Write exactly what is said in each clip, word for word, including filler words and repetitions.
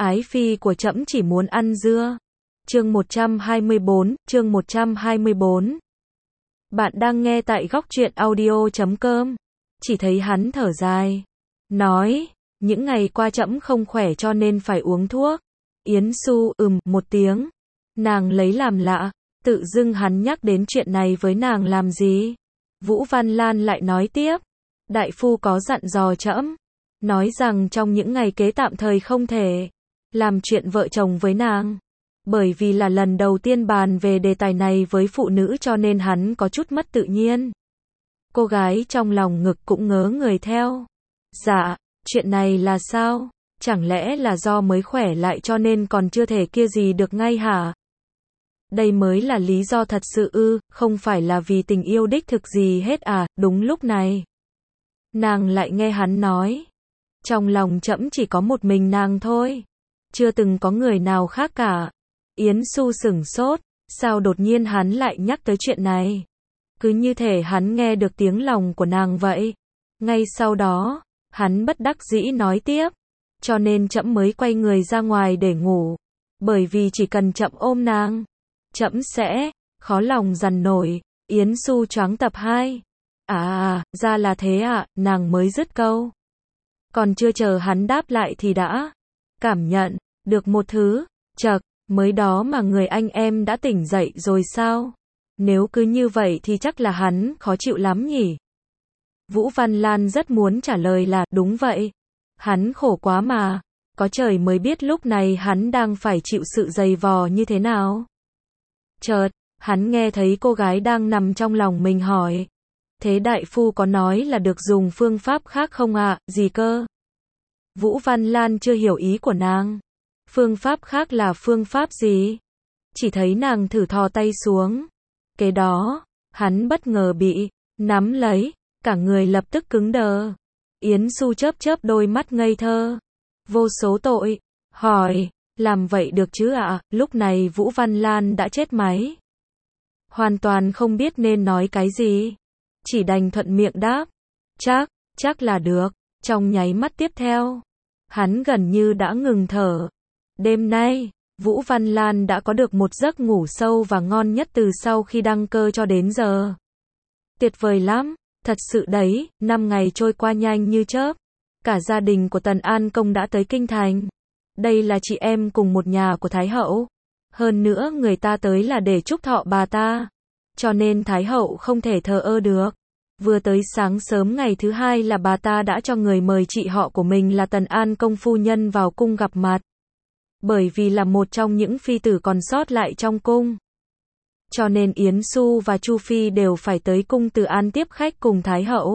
Ái phi của trẫm chỉ muốn ăn dưa. Chương một trăm hai mươi bốn, chương một trăm hai mươi bốn. Bạn đang nghe tại góc truyện audio chấm com. Chỉ thấy hắn thở dài, nói, những ngày qua trẫm không khỏe cho nên phải uống thuốc. Yến Xu ừm một tiếng. Nàng lấy làm lạ, tự dưng hắn nhắc đến chuyện này với nàng làm gì? Vũ Văn Lan lại nói tiếp, đại phu có dặn dò trẫm, nói rằng trong những ngày kế tạm thời không thể làm chuyện vợ chồng với nàng. Bởi vì là lần đầu tiên bàn về đề tài này với phụ nữ cho nên hắn có chút mất tự nhiên. Cô gái trong lòng ngực cũng ngớ người theo. Dạ, chuyện này là sao? Chẳng lẽ là do mới khỏe lại cho nên còn chưa thể kia gì được ngay hả? Đây mới là lý do thật sự ư, không phải là vì tình yêu đích thực gì hết à? Đúng lúc này, nàng lại nghe hắn nói, trong lòng trẫm chỉ có một mình nàng thôi, chưa từng có người nào khác cả. Yến Xu sửng sốt, sao đột nhiên hắn lại nhắc tới chuyện này? Cứ như thể hắn nghe được tiếng lòng của nàng vậy. Ngay sau đó, hắn bất đắc dĩ nói tiếp, cho nên trẫm mới quay người ra ngoài để ngủ, bởi vì chỉ cần trẫm ôm nàng, trẫm sẽ khó lòng dằn nổi. Yến Xu choáng tập hai. À à, ra là thế ạ, à, nàng mới dứt câu. Còn chưa chờ hắn đáp lại thì đã cảm nhận được một thứ, chậc, mới đó mà người anh em đã tỉnh dậy rồi sao? Nếu cứ như vậy thì chắc là hắn khó chịu lắm nhỉ? Vũ Văn Lan rất muốn trả lời là, đúng vậy. Hắn khổ quá mà, có trời mới biết lúc này hắn đang phải chịu sự dày vò như thế nào. Chợt, hắn nghe thấy cô gái đang nằm trong lòng mình hỏi, thế đại phu có nói là được dùng phương pháp khác không ạ? À? Gì cơ? Vũ Văn Lan chưa hiểu ý của nàng. Phương pháp khác là phương pháp gì? Chỉ thấy nàng thử thò tay xuống. Kế đó, hắn bất ngờ bị nắm lấy, cả người lập tức cứng đờ. Yến Xu chớp chớp đôi mắt ngây thơ, vô số tội, hỏi, làm vậy được chứ ạ? À? Lúc này Vũ Văn Lan đã chết máy, hoàn toàn không biết nên nói cái gì, chỉ đành thuận miệng đáp, chắc, chắc là được. Trong nháy mắt tiếp theo, hắn gần như đã ngừng thở. Đêm nay, Vũ Văn Lan đã có được một giấc ngủ sâu và ngon nhất từ sau khi đăng cơ cho đến giờ. Tuyệt vời lắm, thật sự đấy, năm ngày trôi qua nhanh như chớp. Cả gia đình của Tần An Công đã tới Kinh Thành. Đây là chị em cùng một nhà của Thái Hậu. Hơn nữa người ta tới là để chúc thọ bà ta. Cho nên Thái Hậu không thể thờ ơ được. Vừa tới sáng sớm ngày thứ hai là bà ta đã cho người mời chị họ của mình là Tần An Công phu nhân vào cung gặp mặt. Bởi vì là một trong những phi tử còn sót lại trong cung, cho nên Yến Xu và Chu Phi đều phải tới cung Từ An tiếp khách cùng Thái Hậu.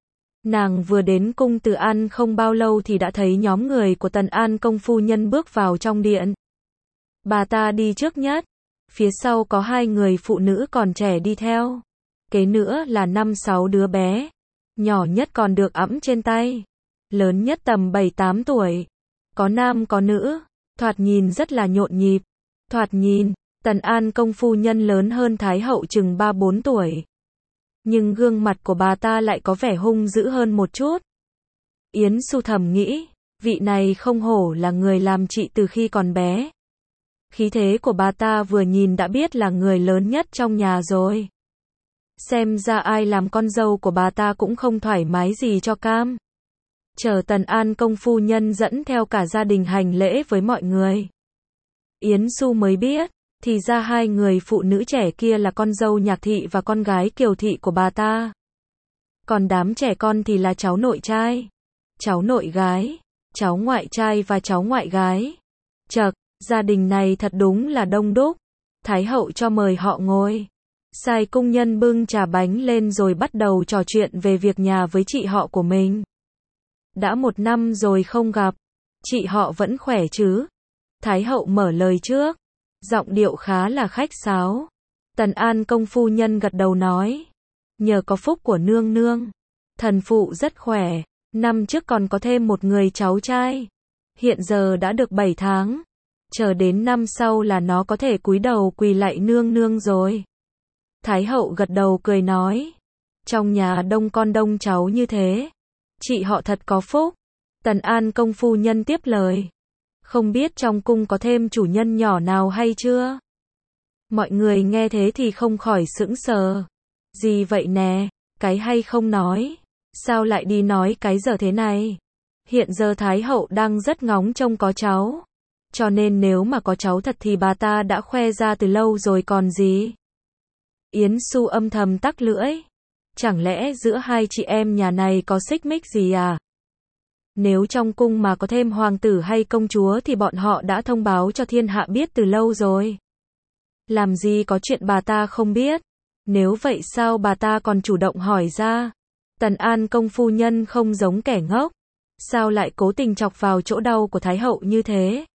Nàng vừa đến cung Từ An không bao lâu thì đã thấy nhóm người của Tần An Công phu nhân bước vào trong điện. Bà ta đi trước nhất, phía sau có hai người phụ nữ còn trẻ đi theo. Kế nữa là năm sáu đứa bé, nhỏ nhất còn được ẵm trên tay, lớn nhất tầm bảy tám tuổi, có nam có nữ, thoạt nhìn rất là nhộn nhịp. Thoạt nhìn, Tần An Công phu nhân lớn hơn Thái Hậu chừng ba bốn tuổi. Nhưng gương mặt của bà ta lại có vẻ hung dữ hơn một chút. Yến Xu thầm nghĩ, vị này không hổ là người làm chị từ khi còn bé. Khí thế của bà ta vừa nhìn đã biết là người lớn nhất trong nhà rồi. Xem ra ai làm con dâu của bà ta cũng không thoải mái gì cho cam. Chờ Tần An Công phu nhân dẫn theo cả gia đình hành lễ với mọi người, Yến Xu mới biết, thì ra hai người phụ nữ trẻ kia là con dâu Nhạc Thị và con gái Kiều Thị của bà ta. Còn đám trẻ con thì là cháu nội trai, cháu nội gái, cháu ngoại trai và cháu ngoại gái. Chậc, gia đình này thật đúng là đông đúc. Thái Hậu cho mời họ ngồi, sai cung nhân bưng trà bánh lên rồi bắt đầu trò chuyện về việc nhà với chị họ của mình. Đã một năm rồi không gặp, chị họ vẫn khỏe chứ? Thái Hậu mở lời trước, giọng điệu khá là khách sáo. Tần An Công phu nhân gật đầu nói, nhờ có phúc của nương nương, thần phụ rất khỏe, năm trước còn có thêm một người cháu trai, hiện giờ đã được bảy tháng, chờ đến năm sau là nó có thể cúi đầu quỳ lạy nương nương rồi. Thái Hậu gật đầu cười nói, trong nhà đông con đông cháu như thế, chị họ thật có phúc. Tần An Công phu nhân tiếp lời, Không biết trong cung có thêm chủ nhân nhỏ nào hay chưa? Mọi người nghe thế thì không khỏi sững sờ. Gì vậy nè, cái hay không nói, sao lại đi nói cái giờ thế này? Hiện giờ Thái hậu đang rất ngóng trông có cháu, cho nên nếu mà có cháu thật thì bà ta đã khoe ra từ lâu rồi còn gì. Yến Xu âm thầm tắc lưỡi. Chẳng lẽ giữa hai chị em nhà này có xích mích gì à? Nếu trong cung mà có thêm hoàng tử hay công chúa thì bọn họ đã thông báo cho thiên hạ biết từ lâu rồi. Làm gì có chuyện bà ta không biết? Nếu vậy sao bà ta còn chủ động hỏi ra? Tần An công phu nhân không giống kẻ ngốc. Sao lại cố tình chọc vào chỗ đau của Thái hậu như thế?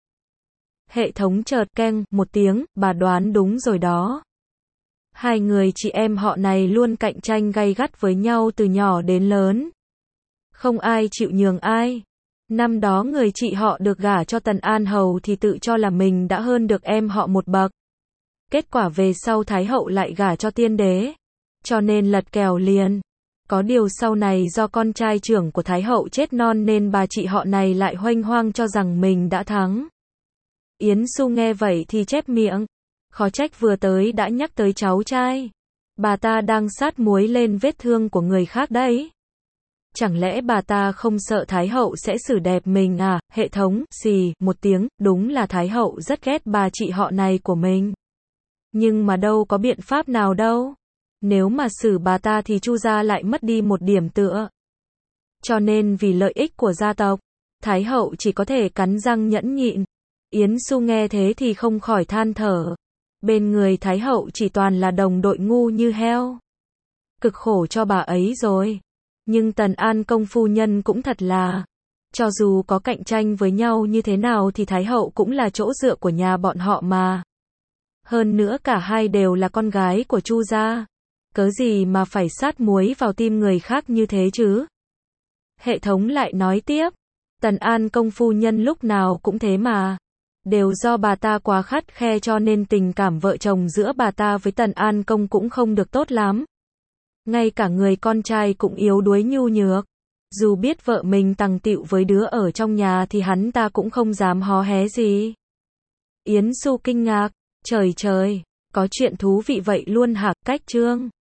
Hệ thống chợt keng một tiếng, bà đoán đúng rồi đó. Hai người chị em họ này luôn cạnh tranh gay gắt với nhau từ nhỏ đến lớn. Không ai chịu nhường ai. Năm đó người chị họ được gả cho Tần An Hầu thì tự cho là mình đã hơn được em họ một bậc. Kết quả về sau Thái hậu lại gả cho tiên đế. Cho nên lật kèo liền. Có điều sau này do con trai trưởng của Thái hậu chết non nên bà chị họ này lại hoanh hoang cho rằng mình đã thắng. Yến Xu nghe vậy thì chép miệng. Khó trách vừa tới đã nhắc tới cháu trai. Bà ta đang sát muối lên vết thương của người khác đấy. Chẳng lẽ bà ta không sợ Thái hậu sẽ xử đẹp mình à? Hệ thống, xì, một tiếng, đúng là Thái hậu rất ghét bà chị họ này của mình. Nhưng mà đâu có biện pháp nào đâu. Nếu mà xử bà ta thì Chu gia lại mất đi một điểm tựa. Cho nên vì lợi ích của gia tộc, Thái hậu chỉ có thể cắn răng nhẫn nhịn. Yến Xu nghe thế thì không khỏi than thở. Bên người Thái hậu chỉ toàn là đồng đội ngu như heo. Cực khổ cho bà ấy rồi. Nhưng Tần An công phu nhân cũng thật là, cho dù có cạnh tranh với nhau như thế nào thì Thái hậu cũng là chỗ dựa của nhà bọn họ mà. Hơn nữa cả hai đều là con gái của Chu gia. Cớ gì mà phải sát muối vào tim người khác như thế chứ? Hệ thống lại nói tiếp. Tần An công phu nhân lúc nào cũng thế mà. Đều do bà ta quá khắt khe cho nên tình cảm vợ chồng giữa bà ta với Tần An công cũng không được tốt lắm. Ngay cả người con trai cũng yếu đuối nhu nhược. Dù biết vợ mình tằng tịu với đứa ở trong nhà thì hắn ta cũng không dám hó hé gì. Yến Xu kinh ngạc. Trời trời, có chuyện thú vị vậy luôn hả? Cách chương